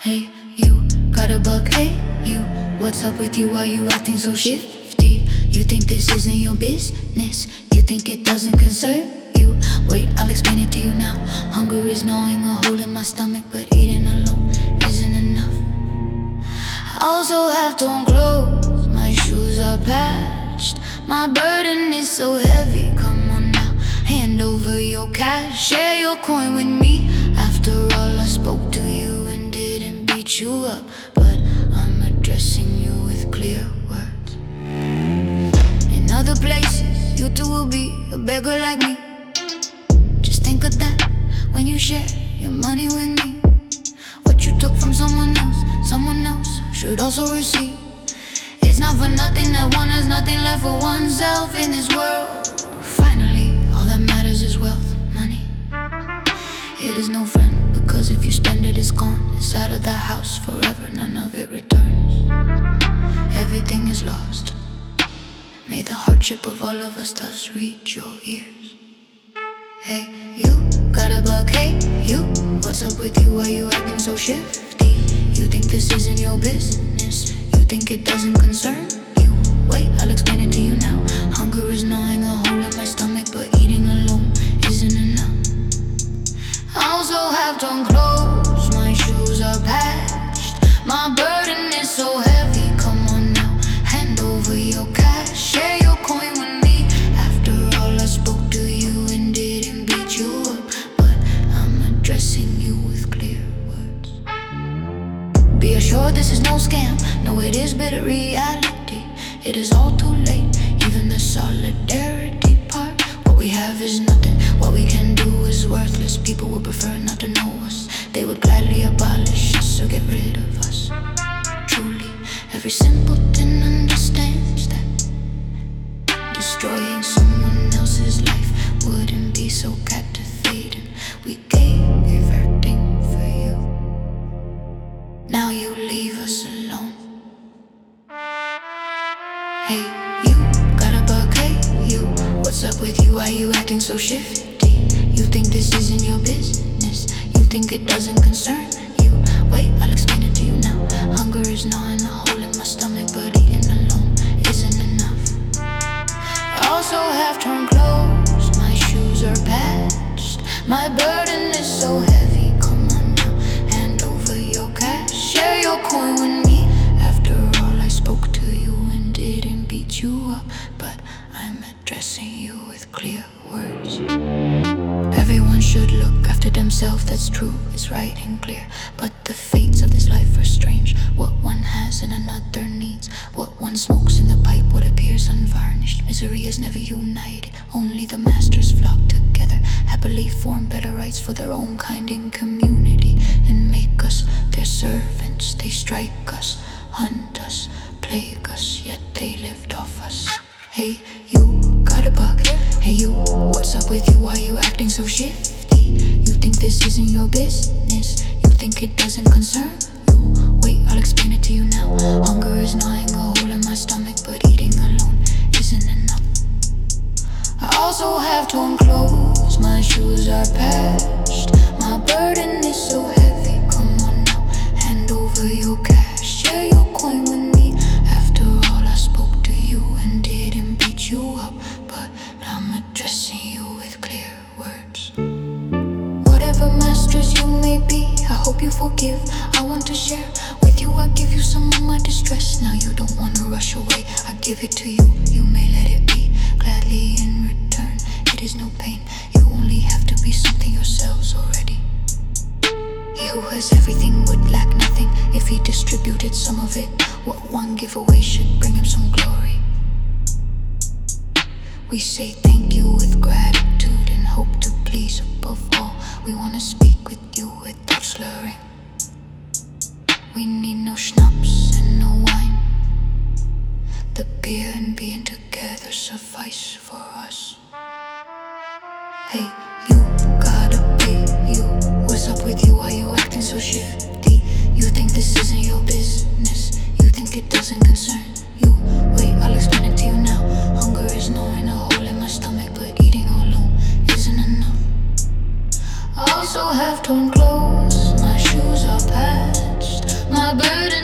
Hey, you got a bug, hey, you. What's up with you, why you acting so shifty? You think this isn't your business? You think it doesn't concern you? Wait, I'll explain it to you now. Hunger is gnawing a hole in my stomach, but eating alone isn't enough. I also have torn clothes, my shoes are patched. My burden is so heavy, come on now, hand over your cash. Share your coin with me. After all, I spoke to you and didn't beat you up, but I'm addressing you with clear words. In other places, you too will be a beggar like me. Just think of that when you share your money with me. What you took from someone else should also receive. It's not for nothing that one has nothing left for oneself in this world. Finally, all that matters is wealth, money. It is no friend, because if you spend it, it's gone. It's out of the house forever, none of it returns. Everything is lost. May the hardship of all of us thus reach your ears. Hey, you got a bug, hey, you. What's up with you, why you acting so shifty? You think this isn't your business? You think it doesn't concern you? Wait, I'll explain it to you now. Hunger is gnawing a hole in my stomach, but eating alone isn't enough. I also have torn clothes, my shoes are patched. My burden is so heavy, come on now, hand over your cash. Share your coin with me. After all, I spoke to you and didn't beat you up, but I'm addressing you with clear words. Be assured this is no scam, no it is bitter reality. It is all too late, even the solidarity part. What we have is nothing, what we can do is worthless. People would prefer not to know us. They would gladly abolish us or get rid of us. Truly, every simpleton understands that destroying someone else's life wouldn't be so captivating. We gave everything for you, now you leave us alone. Hey, you got a bug, hey, you. What's up with you, why you acting so shifty? You think this isn't your business? You think it doesn't concern you? Wait, I'll explain it to you now. Hunger is gnawing a hole in my stomach, but eating alone isn't enough. I also have torn clothes, my shoes are patched. My burden is so heavy, come on now, hand over your cash. Share your coin with me. After all, I spoke to you and didn't beat you up, but I'm addressing you with clear words. Everyone should look after themselves, that's true, it's right and clear. But the fates of this life are strange. What one has and another needs. What one smokes in the pipe, what appears unvarnished. Misery is never united, only the masters flock together. Happily form better rights for their own kind in community, and make us their servants. They strike us, hunt us, plague us, yet they lived off us. Hey, you got a bug, hey you. What's up with you, why you acting so shifty? You think this isn't your business? You think it doesn't concern you? Wait, I'll explain it to you now. Hunger is gnawing a hole in my stomach, but eating alone isn't enough. I also have torn clothes, my shoes are patched. My burden is so heavy, come on now, hand over your cash. Share your coin with me. After all, I spoke to you and didn't beat you up, but I'm addressing you with clear words. Whatever masters you may be, I hope you forgive. I want to share with you, I give you some of my distress. Now you don't want to rush away, I give it to you, you may let it be. Gladly in return, it is no pain. You only have to be something yourselves already. He who has everything would lack nothing if he distributed some of it. What one giveaway should bring him some glory. We say thank you with gratitude and hope to please above all. We wanna speak with you without slurring. We need no schnapps and no wine. The beer and being together suffice for us. Hey, you gotta pay, you. What's up with you, why you acting so shifty? You think this isn't your business? You think it doesn't concern you? Wait, I'll explain it to you now. Hunger is gnawing a hole in my stomach, but eating alone isn't enough. I also have torn clothes, my shoes are patched. my burden.